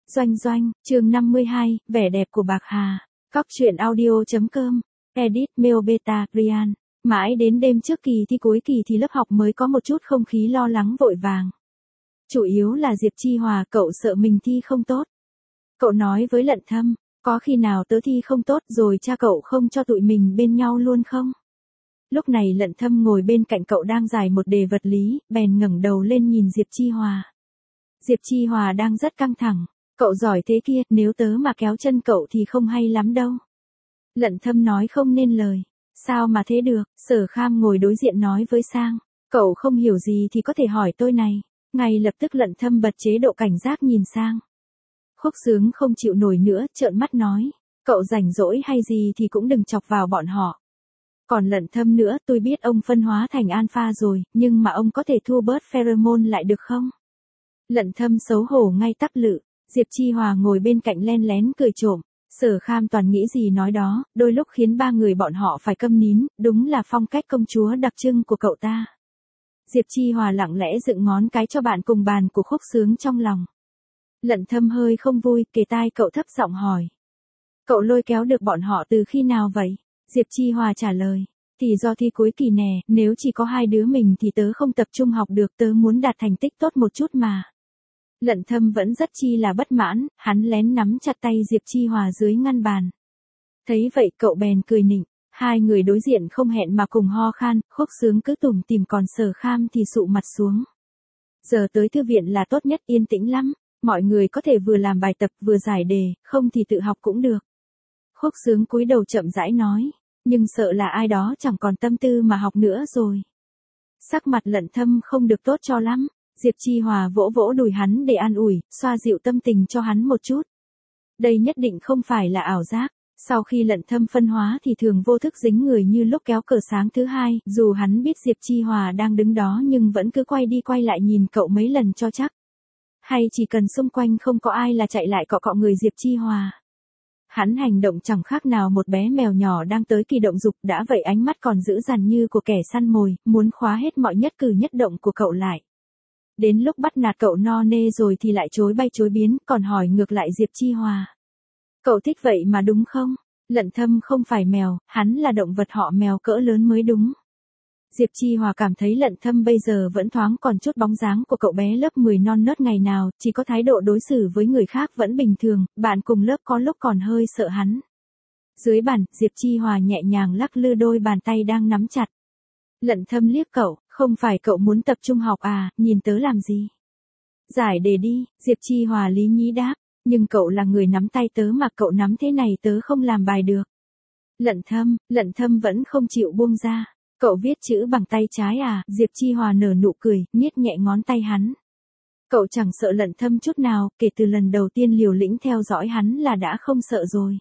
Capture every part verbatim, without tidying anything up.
Doanh doanh, chương năm mươi hai, vẻ đẹp của Bạc Hà. Cóc truyện audio.com. Edit Mail Beta, Ryan. Mãi đến đêm trước kỳ thi cuối kỳ thì lớp học mới có một chút không khí lo lắng vội vàng. Chủ yếu là Diệp Chi Hòa, cậu sợ mình thi không tốt. Cậu nói với Lận Thâm, có khi nào tớ thi không tốt rồi cha cậu không cho tụi mình bên nhau luôn không? Lúc này Lận Thâm ngồi bên cạnh cậu đang giải một đề vật lý, bèn ngẩng đầu lên nhìn Diệp Chi Hòa. Diệp Chi Hòa đang rất căng thẳng. Cậu giỏi thế kia, nếu tớ mà kéo chân cậu thì không hay lắm đâu. Lận Thâm nói không nên lời. Sao mà thế được, Sở Kham ngồi đối diện nói với Sang. Cậu không hiểu gì thì có thể hỏi tôi này. Ngay lập tức Lận Thâm bật chế độ cảnh giác nhìn Sang. Khúc Sướng không chịu nổi nữa, trợn mắt nói. Cậu rảnh rỗi hay gì thì cũng đừng chọc vào bọn họ. Còn Lận Thâm nữa, tôi biết ông phân hóa thành alpha rồi, nhưng mà ông có thể thua bớt pheromone lại được không? Lận Thâm xấu hổ ngay tắp lự. Diệp Chi Hòa ngồi bên cạnh len lén cười trộm. Sở Kham toàn nghĩ gì nói đó, đôi lúc khiến ba người bọn họ phải câm nín, đúng là phong cách công chúa đặc trưng của cậu ta. Diệp Chi Hòa lặng lẽ dựng ngón cái cho bạn cùng bàn của Khúc Sướng trong lòng. Lận Thâm hơi không vui, kề tai cậu thấp giọng hỏi. Cậu lôi kéo được bọn họ từ khi nào vậy? Diệp Chi Hòa trả lời. Thì do thi cuối kỳ nè, nếu chỉ có hai đứa mình thì tớ không tập trung học được, tớ muốn đạt thành tích tốt một chút mà. Lận Thâm vẫn rất chi là bất mãn, hắn lén nắm chặt tay Diệp Chi Hòa dưới ngăn bàn. Thấy vậy cậu bèn cười nịnh, hai người đối diện không hẹn mà cùng ho khan, Khúc Sướng cứ tủm tỉm còn Sở Kham thì sụ mặt xuống. Giờ tới thư viện là tốt nhất, yên tĩnh lắm, mọi người có thể vừa làm bài tập vừa giải đề, không thì tự học cũng được. Khúc Sướng cúi đầu chậm rãi nói, nhưng sợ là ai đó chẳng còn tâm tư mà học nữa rồi. Sắc mặt Lận Thâm không được tốt cho lắm. Diệp Chi Hòa vỗ vỗ đùi hắn để an ủi, xoa dịu tâm tình cho hắn một chút. Đây nhất định không phải là ảo giác, sau khi Lận Thâm phân hóa thì thường vô thức dính người như lúc kéo cờ sáng thứ hai, dù hắn biết Diệp Chi Hòa đang đứng đó nhưng vẫn cứ quay đi quay lại nhìn cậu mấy lần cho chắc. Hay chỉ cần xung quanh không có ai là chạy lại cọ cọ người Diệp Chi Hòa. Hắn hành động chẳng khác nào một bé mèo nhỏ đang tới kỳ động dục, đã vậy ánh mắt còn dữ dằn như của kẻ săn mồi, muốn khóa hết mọi nhất cử nhất động của cậu lại. Đến lúc bắt nạt cậu no nê rồi thì lại chối bay chối biến, còn hỏi ngược lại Diệp Chi Hòa. Cậu thích vậy mà đúng không? Lận Thâm không phải mèo, hắn là động vật họ mèo cỡ lớn mới đúng. Diệp Chi Hòa cảm thấy Lận Thâm bây giờ vẫn thoáng còn chút bóng dáng của cậu bé lớp mười non nớt ngày nào, chỉ có thái độ đối xử với người khác vẫn bình thường, bạn cùng lớp có lúc còn hơi sợ hắn. Dưới bàn, Diệp Chi Hòa nhẹ nhàng lắc lư đôi bàn tay đang nắm chặt. Lận Thâm liếc cậu, không phải cậu muốn tập trung học à, nhìn tớ làm gì? Giải đề đi, Diệp Chi Hòa lý nhí đáp, nhưng cậu là người nắm tay tớ mà cậu nắm thế này tớ không làm bài được. Lận Thâm, Lận Thâm vẫn không chịu buông ra, cậu viết chữ bằng tay trái à, Diệp Chi Hòa nở nụ cười, niết nhẹ ngón tay hắn. Cậu chẳng sợ Lận Thâm chút nào, kể từ lần đầu tiên liều lĩnh theo dõi hắn là đã không sợ rồi.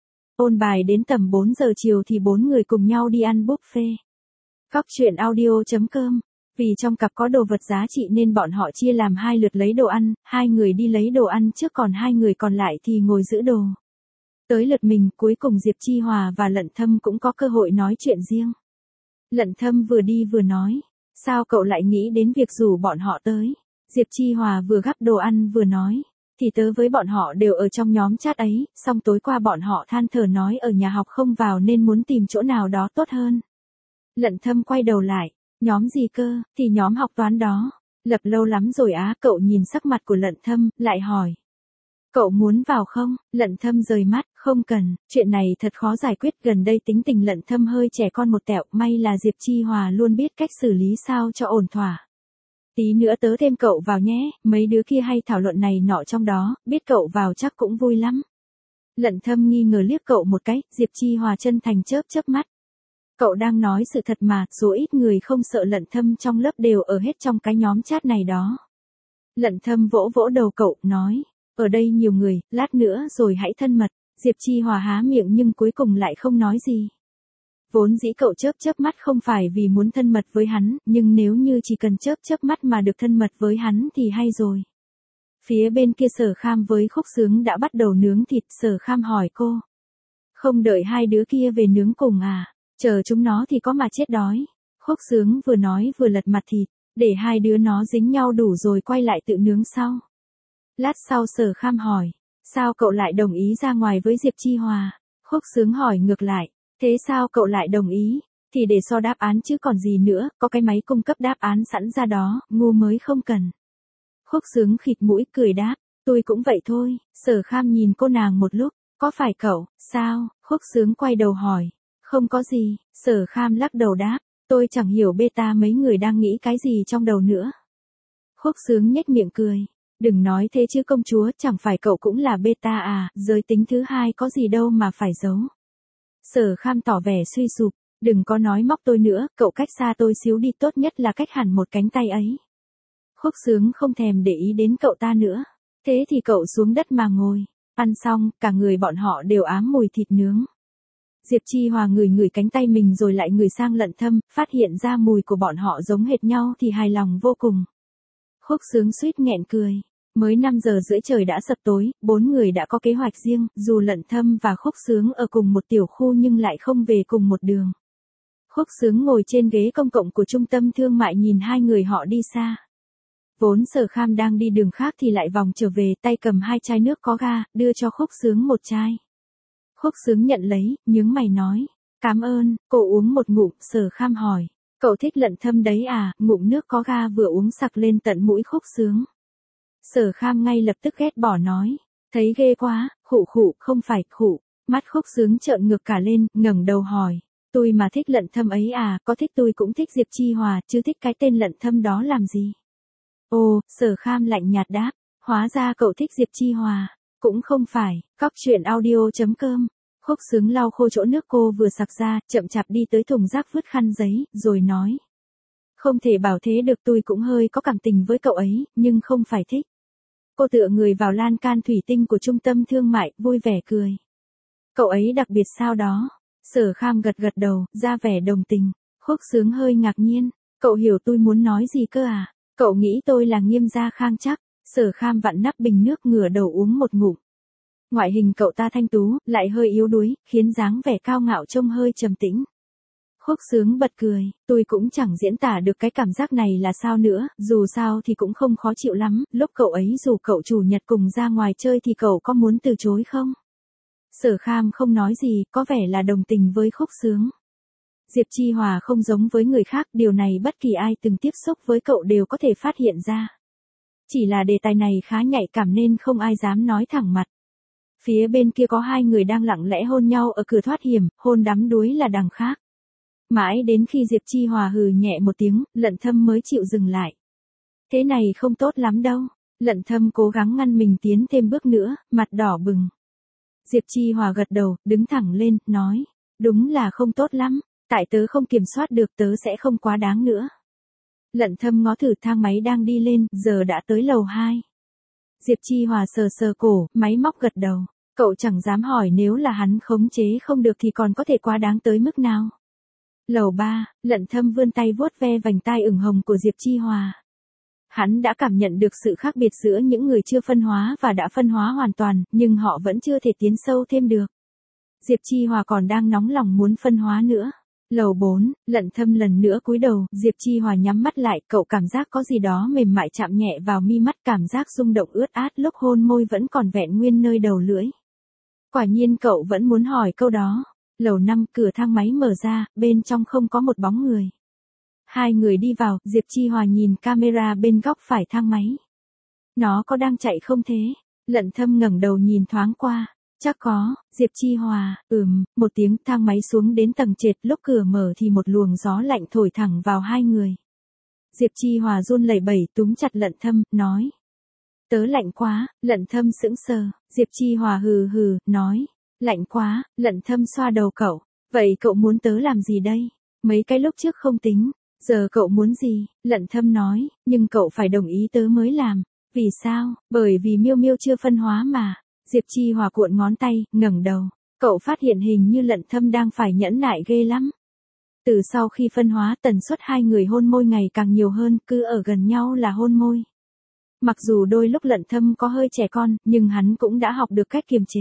Ôn bài đến tầm bốn giờ chiều thì bốn người cùng nhau đi ăn buffet. Cóc truyện audio.com. Vì trong cặp có đồ vật giá trị nên bọn họ chia làm hai lượt lấy đồ ăn, hai người đi lấy đồ ăn trước còn hai người còn lại thì ngồi giữ đồ. Tới lượt mình, cuối cùng Diệp Chi Hòa và Lận Thâm cũng có cơ hội nói chuyện riêng. Lận Thâm vừa đi vừa nói, sao cậu lại nghĩ đến việc rủ bọn họ tới? Diệp Chi Hòa vừa gắp đồ ăn vừa nói, thì tớ với bọn họ đều ở trong nhóm chat ấy, xong tối qua bọn họ than thở nói ở nhà học không vào nên muốn tìm chỗ nào đó tốt hơn. Lận Thâm quay đầu lại, nhóm gì cơ, thì nhóm học toán đó, lập lâu lắm rồi á, cậu nhìn sắc mặt của Lận Thâm, lại hỏi. Cậu muốn vào không? Lận Thâm rời mắt, không cần, chuyện này thật khó giải quyết, gần đây tính tình Lận Thâm hơi trẻ con một tẹo, may là Diệp Chi Hòa luôn biết cách xử lý sao cho ổn thỏa. Tí nữa tớ thêm cậu vào nhé, mấy đứa kia hay thảo luận này nọ trong đó, biết cậu vào chắc cũng vui lắm. Lận Thâm nghi ngờ liếc cậu một cái, Diệp Chi Hòa chân thành chớp chớp mắt. Cậu đang nói sự thật mà, số ít người không sợ Lận Thâm trong lớp đều ở hết trong cái nhóm chat này đó. Lận Thâm vỗ vỗ đầu cậu, nói, ở đây nhiều người, lát nữa rồi hãy thân mật. Diệp Chi Hòa há miệng nhưng cuối cùng lại không nói gì. Vốn dĩ cậu chớp chớp mắt không phải vì muốn thân mật với hắn, nhưng nếu như chỉ cần chớp chớp mắt mà được thân mật với hắn thì hay rồi. Phía bên kia Sở Kham với Khúc Sướng đã bắt đầu nướng thịt, Sở Kham hỏi cô. Không đợi hai đứa kia về nướng cùng à? Chờ chúng nó thì có mà chết đói. Khúc Sướng vừa nói vừa lật mặt thịt, để hai đứa nó dính nhau đủ rồi quay lại tự nướng sau. Lát sau Sở Kham hỏi, Sao cậu lại đồng ý ra ngoài với Diệp Chi Hòa? Khúc Sướng hỏi ngược lại. Thế sao cậu lại đồng ý? Thì để so đáp án chứ còn gì nữa, có cái máy cung cấp đáp án sẵn ra đó, ngu mới không cần. Khúc Sướng khịt mũi cười đáp, tôi cũng vậy thôi. Sở Kham nhìn cô nàng một lúc, có phải cậu, sao? Khúc Sướng quay đầu hỏi, không có gì. Sở Kham lắc đầu đáp, tôi chẳng hiểu beta mấy người đang nghĩ cái gì trong đầu nữa. Khúc Sướng nhếch miệng cười, đừng nói thế chứ công chúa, chẳng phải cậu cũng là beta à, giới tính thứ hai có gì đâu mà phải giấu. Sở Kham tỏ vẻ suy sụp, đừng có nói móc tôi nữa, cậu cách xa tôi xíu đi, tốt nhất là cách hẳn một cánh tay ấy. Khúc Sướng không thèm để ý đến cậu ta nữa. Thế thì cậu xuống đất mà ngồi. Ăn xong, cả người bọn họ đều ám mùi thịt nướng. Diệp Chi Hòa ngửi ngửi cánh tay mình rồi lại ngửi sang Lận Thâm, phát hiện ra mùi của bọn họ giống hệt nhau thì hài lòng vô cùng. Khúc Sướng suýt nghẹn cười. Mới năm giờ rưỡi trời đã sập tối, bốn người đã có kế hoạch riêng, dù Lận Thâm và Khúc Sướng ở cùng một tiểu khu nhưng lại không về cùng một đường. Khúc Sướng ngồi trên ghế công cộng của trung tâm thương mại nhìn hai người họ đi xa. Vốn Sở Kham đang đi đường khác thì lại vòng trở về, tay cầm hai chai nước có ga, đưa cho Khúc Sướng một chai. Khúc Sướng nhận lấy, nhướng mày nói, cảm ơn. Cô uống một ngụm. Sở Kham hỏi, cậu thích Lận Thâm đấy à? Ngụm nước có ga vừa uống sặc lên tận mũi Khúc Sướng. Sở Kham ngay lập tức ghét bỏ nói, thấy ghê quá. Khụ khụ, không phải khụ. Mắt Khúc Sướng trợn ngược cả lên, ngẩng đầu hỏi, tôi mà thích Lận Thâm ấy à? Có thích tôi cũng thích Diệp Chi Hòa, chứ thích cái tên Lận Thâm đó làm gì? Ồ, Sở Kham lạnh nhạt đáp, hóa ra cậu thích Diệp Chi Hòa. Cũng không phải. Cóc truyện audio chấm com. Khúc Sướng lau khô chỗ nước cô vừa sặc ra, chậm chạp đi tới thùng rác vứt khăn giấy, rồi nói, không thể bảo thế được, tôi cũng hơi có cảm tình với cậu ấy, nhưng không phải thích. Cô tựa người vào lan can thủy tinh của trung tâm thương mại, vui vẻ cười. Cậu ấy đặc biệt sao đó? Sở Kham gật gật đầu, ra vẻ đồng tình. Khúc Sướng hơi ngạc nhiên, cậu hiểu tôi muốn nói gì cơ à? Cậu nghĩ tôi là Nghiêm gia Khang chắc? Sở Kham vặn nắp bình nước ngửa đầu uống một ngụm. Ngoại hình cậu ta thanh tú, lại hơi yếu đuối, khiến dáng vẻ cao ngạo trông hơi trầm tĩnh. Khúc Sướng bật cười, tôi cũng chẳng diễn tả được cái cảm giác này là sao nữa, dù sao thì cũng không khó chịu lắm, lúc cậu ấy rủ cậu chủ nhật cùng ra ngoài chơi thì cậu có muốn từ chối không? Sở Kham không nói gì, có vẻ là đồng tình với Khúc Sướng. Diệp Chi Hòa không giống với người khác, điều này bất kỳ ai từng tiếp xúc với cậu đều có thể phát hiện ra. Chỉ là đề tài này khá nhạy cảm nên không ai dám nói thẳng mặt. Phía bên kia có hai người đang lặng lẽ hôn nhau ở cửa thoát hiểm, hôn đắm đuối là đằng khác. Mãi đến khi Diệp Chi Hòa hừ nhẹ một tiếng, Lận Thâm mới chịu dừng lại. Thế này không tốt lắm đâu. Lận Thâm cố gắng ngăn mình tiến thêm bước nữa, mặt đỏ bừng. Diệp Chi Hòa gật đầu, đứng thẳng lên, nói, đúng là không tốt lắm, tại tớ không kiểm soát được, tớ sẽ không quá đáng nữa. Lận Thâm ngó thử thang máy đang đi lên, giờ đã tới lầu hai. Diệp Chi Hòa sờ sờ cổ, máy móc gật đầu. Cậu chẳng dám hỏi nếu là hắn khống chế không được thì còn có thể quá đáng tới mức nào. Lầu ba, Lận Thâm vươn tay vuốt ve vành tai ửng hồng của Diệp Chi Hòa. Hắn đã cảm nhận được sự khác biệt giữa những người chưa phân hóa và đã phân hóa hoàn toàn, nhưng họ vẫn chưa thể tiến sâu thêm được. Diệp Chi Hòa còn đang nóng lòng muốn phân hóa nữa. Lầu bốn, Lận Thâm lần nữa cúi đầu, Diệp Chi Hòa nhắm mắt lại, cậu cảm giác có gì đó mềm mại chạm nhẹ vào mi mắt, cảm giác rung động ướt át lúc hôn môi vẫn còn vẹn nguyên nơi đầu lưỡi. Quả nhiên cậu vẫn muốn hỏi câu đó. Lầu năm, cửa thang máy mở ra, bên trong không có một bóng người. Hai người đi vào, Diệp Chi Hòa nhìn camera bên góc phải thang máy. Nó có đang chạy không thế? Lận Thâm ngẩng đầu nhìn thoáng qua. Chắc có. Diệp Chi Hòa, ừm, một tiếng, thang máy xuống đến tầng trệt, lúc cửa mở thì một luồng gió lạnh thổi thẳng vào hai người. Diệp Chi Hòa run lẩy bẩy túm chặt Lận Thâm, nói. Tớ lạnh quá. Lận Thâm sững sờ. Diệp Chi Hòa hừ hừ, nói. Lạnh quá. Lận Thâm xoa đầu cậu. Vậy cậu muốn tớ làm gì đây? Mấy cái lúc trước không tính. Giờ cậu muốn gì? Lận Thâm nói, nhưng cậu phải đồng ý tớ mới làm. Vì sao? Bởi vì Miêu Miêu chưa phân hóa mà. Diệp Chi Hòa cuộn ngón tay, ngẩng đầu. Cậu phát hiện hình như Lận Thâm đang phải nhẫn nại ghê lắm. Từ sau khi phân hóa, tần suất hai người hôn môi ngày càng nhiều hơn, cứ ở gần nhau là hôn môi. Mặc dù đôi lúc Lận Thâm có hơi trẻ con, nhưng hắn cũng đã học được cách kiềm chế.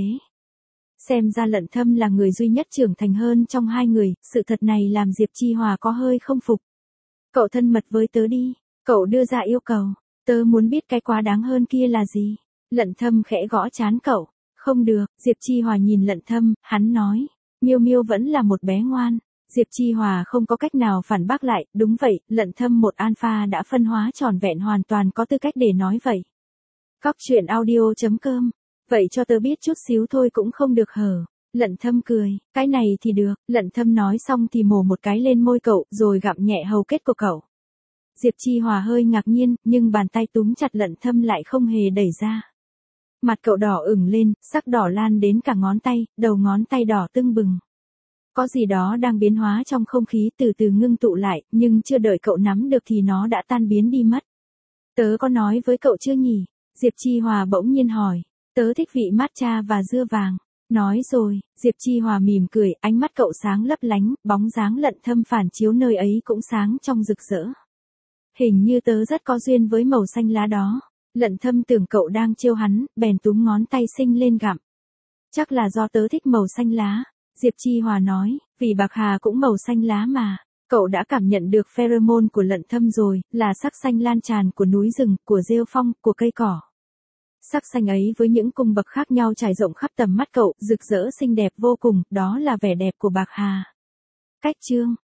Xem ra Lận Thâm là người duy nhất trưởng thành hơn trong hai người, sự thật này làm Diệp Chi Hòa có hơi không phục. Cậu thân mật với tớ đi. Cậu đưa ra yêu cầu. Tớ muốn biết cái quá đáng hơn kia là gì. Lận Thâm khẽ gõ trán cậu. Không được, Diệp Chi Hòa nhìn Lận Thâm, hắn nói. Miêu Miêu vẫn là một bé ngoan. Diệp Chi Hòa không có cách nào phản bác lại, đúng vậy, Lận Thâm một alpha đã phân hóa tròn vẹn hoàn toàn có tư cách để nói vậy. Cóc truyện audio.com. Vậy cho tớ biết chút xíu thôi cũng không được hở. Lận Thâm cười, cái này thì được, Lận Thâm nói xong thì mổ một cái lên môi cậu, rồi gặm nhẹ hầu kết của cậu. Diệp Chi Hòa hơi ngạc nhiên, nhưng bàn tay túm chặt Lận Thâm lại không hề đẩy ra. Mặt cậu đỏ ửng lên, sắc đỏ lan đến cả ngón tay, đầu ngón tay đỏ tưng bừng. Có gì đó đang biến hóa trong không khí từ từ ngưng tụ lại, nhưng chưa đợi cậu nắm được thì nó đã tan biến đi mất. Tớ có nói với cậu chưa nhỉ? Diệp Chi Hòa bỗng nhiên hỏi. Tớ thích vị matcha và dưa vàng. Nói rồi, Diệp Chi Hòa mỉm cười, ánh mắt cậu sáng lấp lánh, bóng dáng Lận Thâm phản chiếu nơi ấy cũng sáng trong rực rỡ. Hình như tớ rất có duyên với màu xanh lá đó. Lận Thâm tưởng cậu đang trêu hắn, bèn túm ngón tay xinh lên gặm. Chắc là do tớ thích màu xanh lá. Diệp Chi Hòa nói, vì bạc hà cũng màu xanh lá mà. Cậu đã cảm nhận được pheromone của Lận Thâm rồi, là sắc xanh lan tràn của núi rừng, của rêu phong, của cây cỏ. Sắc xanh ấy với những cung bậc khác nhau trải rộng khắp tầm mắt cậu, rực rỡ xinh đẹp vô cùng, đó là vẻ đẹp của bạc hà. Cách chương